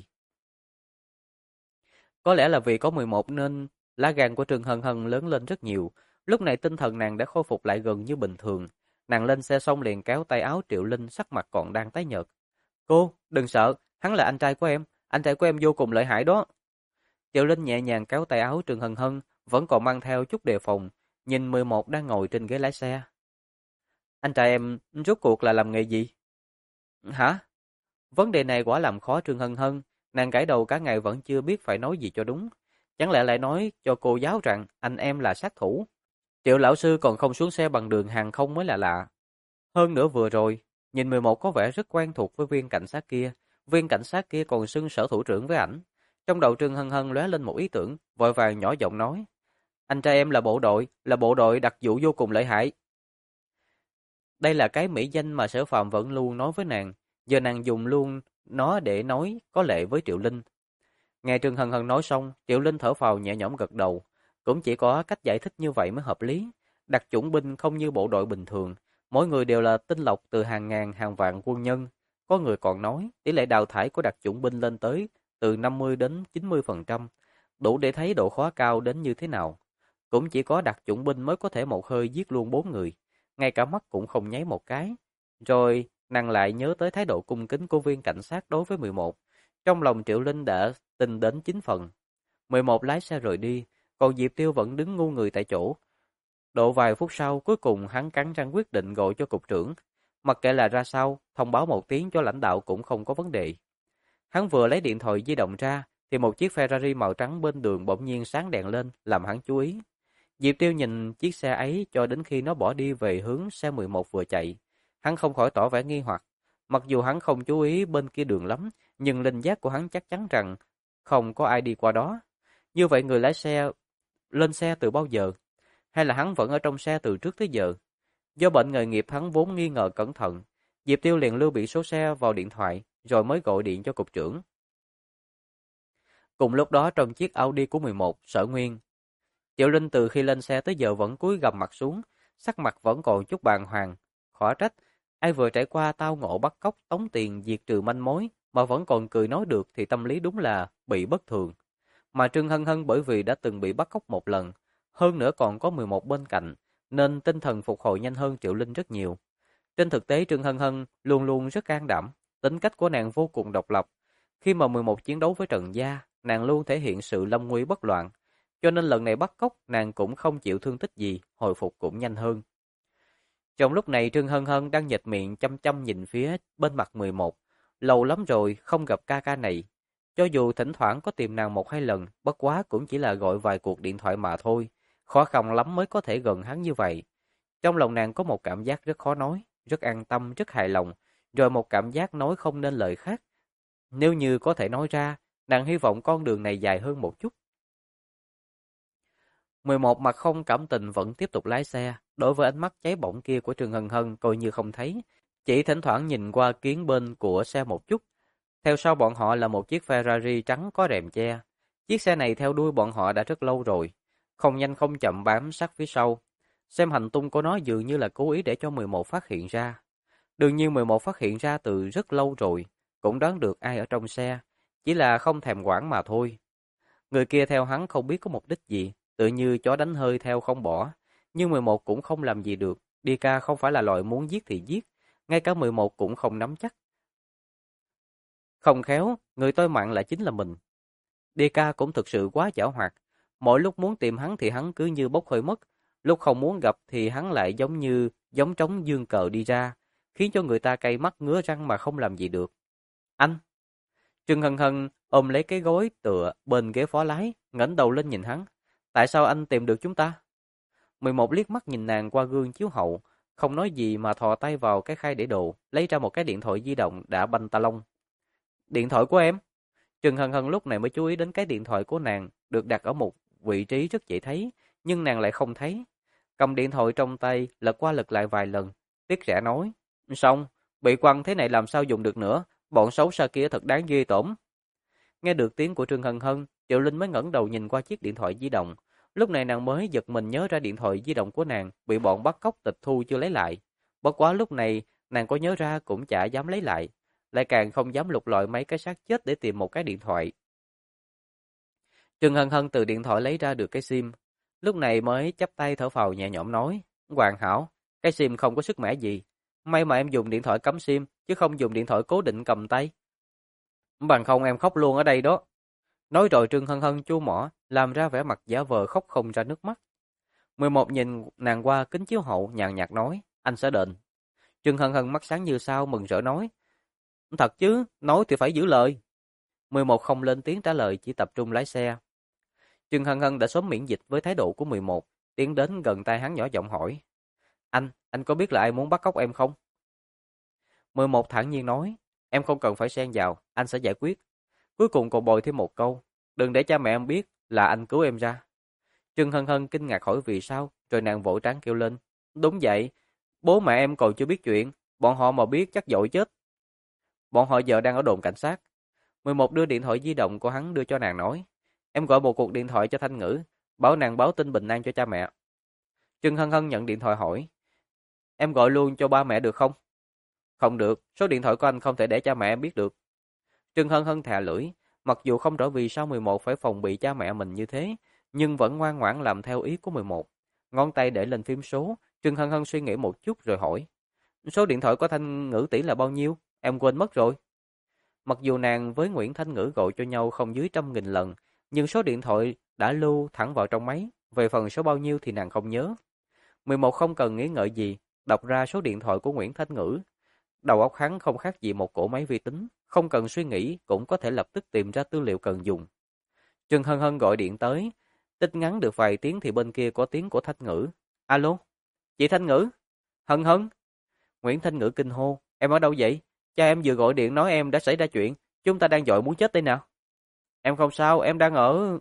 Có lẽ là vì có 11 nên lá gan của Trương Hân Hân lớn lên rất nhiều, lúc này tinh thần nàng đã khôi phục lại gần như bình thường. Nàng lên xe xong liền kéo tay áo Triệu Linh, sắc mặt còn đang tái nhợt. Cô, đừng sợ, hắn là anh trai của em vô cùng lợi hại đó. Triệu Linh nhẹ nhàng kéo tay áo Trương Hân Hân, vẫn còn mang theo chút đề phòng, nhìn 11 đang ngồi trên ghế lái xe. Anh trai em rốt cuộc là làm nghề gì? Hả? Vấn đề này quả làm khó Trương Hân Hân, nàng gãi đầu cả ngày vẫn chưa biết phải nói gì cho đúng. Chẳng lẽ lại nói cho cô giáo rằng anh em là sát thủ? Triệu lão sư còn không xuống xe bằng đường hàng không mới là lạ. Hơn nữa vừa rồi, nhìn 11 có vẻ rất quen thuộc với viên cảnh sát kia còn xưng sở thủ trưởng với ảnh. Trong đầu Trương Hân Hân lóe lên một ý tưởng, vội vàng nhỏ giọng nói: "Anh trai em là bộ đội đặc vụ vô cùng lợi hại." Đây là cái mỹ danh mà Sở Phạm vẫn luôn nói với nàng, giờ nàng dùng luôn nó để nói có lệ với Triệu Linh. Nghe Trương Hân Hân nói xong, Triệu Linh thở phào nhẹ nhõm gật đầu, cũng chỉ có cách giải thích như vậy mới hợp lý. Đặc chủng binh không như bộ đội bình thường, mỗi người đều là tinh lọc từ hàng ngàn hàng vạn quân nhân. Có người còn nói, tỷ lệ đào thải của đặc chủng binh lên tới từ 50 đến 90%, đủ để thấy độ khó cao đến như thế nào. Cũng chỉ có đặc chủng binh mới có thể một hơi giết luôn 4 người, ngay cả mắt cũng không nháy một cái. Rồi, nàng lại nhớ tới thái độ cung kính của viên cảnh sát đối với 11. Trong lòng Triệu Linh đã tin đến 9 phần. 11 lái xe rời đi, còn Diệp Tiêu vẫn đứng ngu người tại chỗ. Độ vài phút sau, cuối cùng hắn cắn răng quyết định gọi cho cục trưởng. Mặc kệ là ra sao, thông báo một tiếng cho lãnh đạo cũng không có vấn đề. Hắn vừa lấy điện thoại di động ra, thì một chiếc Ferrari màu trắng bên đường bỗng nhiên sáng đèn lên, làm hắn chú ý. Diệp Tiêu nhìn chiếc xe ấy cho đến khi nó bỏ đi về hướng xe 11 vừa chạy. Hắn không khỏi tỏ vẻ nghi hoặc. Mặc dù hắn không chú ý bên kia đường lắm, nhưng linh giác của hắn chắc chắn rằng không có ai đi qua đó. Như vậy người lái xe lên xe từ bao giờ? Hay là hắn vẫn ở trong xe từ trước tới giờ? Do bệnh nghề nghiệp hắn vốn nghi ngờ cẩn thận. Diệp Tiêu liền lưu bị số xe vào điện thoại, rồi mới gọi điện cho cục trưởng. Cùng lúc đó trong chiếc Audi của 11, Sở Nguyên. Triệu Linh từ khi lên xe tới giờ vẫn cúi gằm mặt xuống, sắc mặt vẫn còn chút bàng hoàng. Khó trách, ai vừa trải qua tao ngộ bắt cóc tống tiền diệt trừ manh mối mà vẫn còn cười nói được thì tâm lý đúng là bị bất thường. Mà Trương Hân Hân bởi vì đã từng bị bắt cóc một lần, hơn nữa còn có 11 bên cạnh, nên tinh thần phục hồi nhanh hơn Triệu Linh rất nhiều. Trên thực tế Trương Hân Hân luôn luôn rất can đảm, tính cách của nàng vô cùng độc lập. Khi mà 11 chiến đấu với Trần Gia, nàng luôn thể hiện sự lâm nguy bất loạn. Cho nên lần này bắt cóc nàng cũng không chịu thương tích gì, hồi phục cũng nhanh hơn. Trong lúc này Trương Hân Hân đang nhếch miệng chăm chăm nhìn phía bên mặt 11. Lâu lắm rồi không gặp ca ca này. Cho dù thỉnh thoảng có tìm nàng một hai lần, bất quá cũng chỉ là gọi vài cuộc điện thoại mà thôi. Khó khăn lắm mới có thể gần hắn như vậy. Trong lòng nàng có một cảm giác rất khó nói, rất an tâm, rất hài lòng, rồi một cảm giác nói không nên lời khác. Nếu như có thể nói ra, nàng hy vọng con đường này dài hơn một chút. 11 mặt không cảm tình vẫn tiếp tục lái xe, đối với ánh mắt cháy bỏng kia của Trương Hân Hân coi như không thấy, chỉ thỉnh thoảng nhìn qua kiến bên của xe một chút. Theo sau bọn họ là một chiếc Ferrari trắng có rèm che. Chiếc xe này theo đuôi bọn họ đã rất lâu rồi, không nhanh không chậm bám sát phía sau. Xem hành tung của nó dường như là cố ý để cho 11 phát hiện ra. Đương nhiên 11 phát hiện ra từ rất lâu rồi, cũng đoán được ai ở trong xe, chỉ là không thèm quản mà thôi. Người kia theo hắn không biết có mục đích gì, tự như chó đánh hơi theo không bỏ. Nhưng 11 cũng không làm gì được, Đi ca không phải là loại muốn giết thì giết, ngay cả 11 cũng không nắm chắc. Không khéo, người tôi mặn lại chính là mình. Đi ca cũng thực sự quá giảo hoạt, mỗi lúc muốn tìm hắn thì hắn cứ như bốc hơi mất, lúc không muốn gặp thì hắn lại giống như giống trống dương cờ đi ra, khiến cho người ta cay mắt ngứa răng mà không làm gì được. Anh! Trương Hân Hân ôm lấy cái gối tựa bên ghế phó lái, ngẩng đầu lên nhìn hắn. Tại sao anh tìm được chúng ta? 11 liếc mắt nhìn nàng qua gương chiếu hậu, không nói gì mà thò tay vào cái khay để đồ, lấy ra một cái điện thoại di động đã banh ta lông. Điện thoại của em? Trương Hân Hân lúc này mới chú ý đến cái điện thoại của nàng được đặt ở một vị trí rất dễ thấy, nhưng nàng lại không thấy. Cầm điện thoại trong tay, lật qua lật lại vài lần, tiếc rẻ nói: "Xong, bị quăng thế này làm sao dùng được nữa, bọn xấu xa kia thật đáng ghê tởm." Nghe được tiếng của Trương Hân Hân, Triệu Linh mới ngẩng đầu nhìn qua chiếc điện thoại di động. Lúc này nàng mới giật mình nhớ ra điện thoại di động của nàng bị bọn bắt cóc tịch thu chưa lấy lại. Bất quá lúc này, nàng có nhớ ra cũng chả dám lấy lại càng không dám lục lọi mấy cái xác chết để tìm một cái điện thoại. Trương Hân Hân từ điện thoại lấy ra được cái SIM, lúc này mới chắp tay thở phào nhẹ nhõm nói: "Hoàn hảo, cái SIM không có sức mẻ gì. May mà em dùng điện thoại cắm SIM, chứ không dùng điện thoại cố định cầm tay. Bằng không em khóc luôn ở đây đó." Nói rồi Trương Hân Hân chu mỏ, làm ra vẻ mặt giả vờ khóc không ra nước mắt. 11 nhìn nàng qua kính chiếu hậu nhàn nhạt nói: "Anh sẽ đền, Trương Hân Hân mắt sáng như sao mừng rỡ nói. Thật chứ, nói thì phải giữ lời. 11 không lên tiếng trả lời, chỉ tập trung lái xe. Trương Hân Hân đã sớm miễn dịch với thái độ của 11, tiến đến gần tai hắn nhỏ giọng hỏi. Anh có biết là ai muốn bắt cóc em không? 11 thản nhiên nói. Em không cần phải xen vào, anh sẽ giải quyết. Cuối cùng còn bồi thêm một câu. Đừng để cha mẹ em biết là anh cứu em ra. Trương Hân Hân kinh ngạc hỏi vì sao, rồi nàng vỗ trán kêu lên. Đúng vậy, bố mẹ em còn chưa biết chuyện, bọn họ mà biết chắc dội chết. Bọn họ giờ đang ở đồn cảnh sát. 11 đưa điện thoại di động của hắn đưa cho nàng nói. Em gọi một cuộc điện thoại cho Thanh Ngữ, bảo nàng báo tin bình an cho cha mẹ. Trương Hân Hân nhận điện thoại hỏi. Em gọi luôn cho ba mẹ được không? Không được, số điện thoại của anh không thể để cha mẹ em biết được. Trương Hân Hân thè lưỡi, mặc dù không rõ vì sao 11 phải phòng bị cha mẹ mình như thế, nhưng vẫn ngoan ngoãn làm theo ý của 11. Ngón tay để lên phím số, Trương Hân Hân suy nghĩ một chút rồi hỏi. Số điện thoại của Thanh Ngữ tỷ là bao nhiêu? Em quên mất rồi. Mặc dù nàng với Nguyễn Thanh Ngữ gọi cho nhau không dưới 100.000 lần, nhưng số điện thoại đã lưu thẳng vào trong máy, về phần số bao nhiêu thì nàng không nhớ. 11 không cần nghĩ ngợi gì, đọc ra số điện thoại của Nguyễn Thanh Ngữ. Đầu óc hắn không khác gì một cỗ máy vi tính, không cần suy nghĩ cũng có thể lập tức tìm ra tư liệu cần dùng. Trương Hân Hân gọi điện tới, tích ngắn được vài tiếng thì bên kia có tiếng của Thanh Ngữ. Alo, chị Thanh Ngữ? Hân Hân? Nguyễn Thanh Ngữ kinh hô, em ở đâu vậy? Cha em vừa gọi điện nói em đã xảy ra chuyện, chúng ta đang dội muốn chết đây nào. Em không sao, em đang ở...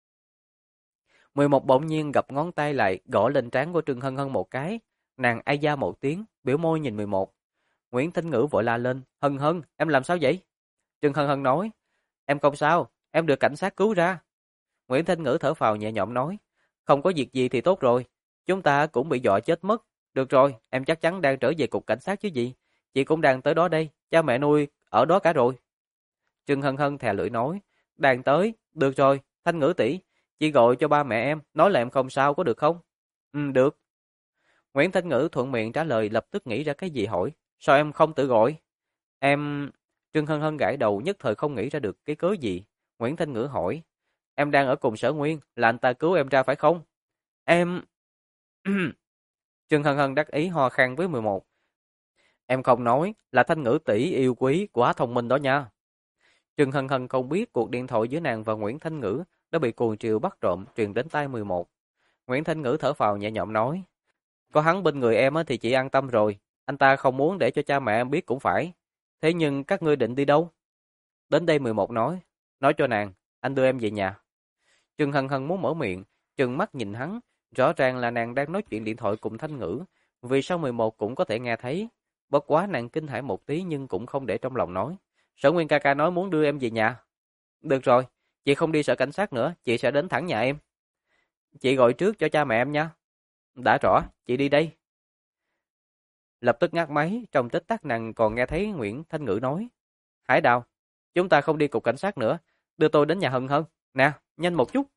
11 bỗng nhiên gập ngón tay lại, gõ lên trán của Trương Hân Hân một cái. Nàng ai da một tiếng, biểu môi nhìn 11. Nguyễn Thanh Ngữ vội la lên, Hân Hân, em làm sao vậy? Trương Hân Hân nói, em không sao, em được cảnh sát cứu ra. Nguyễn Thanh Ngữ thở phào nhẹ nhõm nói, không có việc gì thì tốt rồi, chúng ta cũng bị dọa chết mất. Được rồi, em chắc chắn đang trở về cục cảnh sát chứ gì. Chị cũng đang tới đó đây, cha mẹ nuôi ở đó cả rồi. Trương Hân Hân thè lưỡi nói, đang tới, được rồi, Thanh Ngữ tỷ, chị gọi cho ba mẹ em, nói là em không sao có được không? Được. Nguyễn Thanh Ngữ thuận miệng trả lời, lập tức nghĩ ra cái gì hỏi, sao em không tự gọi? Em... Trương Hân Hân gãi đầu nhất thời không nghĩ ra được cái cớ gì. Nguyễn Thanh Ngữ hỏi, em đang ở cùng Sở Nguyên, là anh ta cứu em ra phải không? Em... Trương Hân Hân đắc ý ho khan với 11. Em không nói, là Thanh Ngữ tỷ yêu quý, quá thông minh đó nha. Trương Hân Hân không biết cuộc điện thoại giữa nàng và Nguyễn Thanh Ngữ đã bị cuồng triều bắt trộm truyền đến tai 11. Nguyễn Thanh Ngữ thở phào nhẹ nhõm nói, có hắn bên người em thì chị an tâm rồi, anh ta không muốn để cho cha mẹ em biết cũng phải. Thế nhưng các ngươi định đi đâu? Đến đây 11 nói cho nàng, anh đưa em về nhà. Trương Hân Hân muốn mở miệng, trừng mắt nhìn hắn, rõ ràng là nàng đang nói chuyện điện thoại cùng Thanh Ngữ, vì sao 11 cũng có thể nghe thấy. Bất quá nàng kinh hãi một tí nhưng cũng không để trong lòng nói. Sở Nguyên ca ca nói muốn đưa em về nhà. Được rồi, chị không đi sở cảnh sát nữa, chị sẽ đến thẳng nhà em. Chị gọi trước cho cha mẹ em nha. Đã rõ, chị đi đây. Lập tức ngắt máy, trong tích tắc nàng còn nghe thấy Nguyễn Thanh Ngữ nói. Hải Đào, chúng ta không đi cục cảnh sát nữa, đưa tôi đến nhà Hân Hân. Nè, nhanh một chút.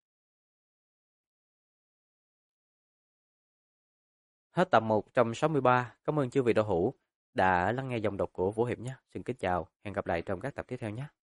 Hết tập 163. Cảm ơn chư vị đạo hữu đã lắng nghe dòng đọc của Vũ Hiệp nhé. Xin kính chào, hẹn gặp lại trong các tập tiếp theo nhé.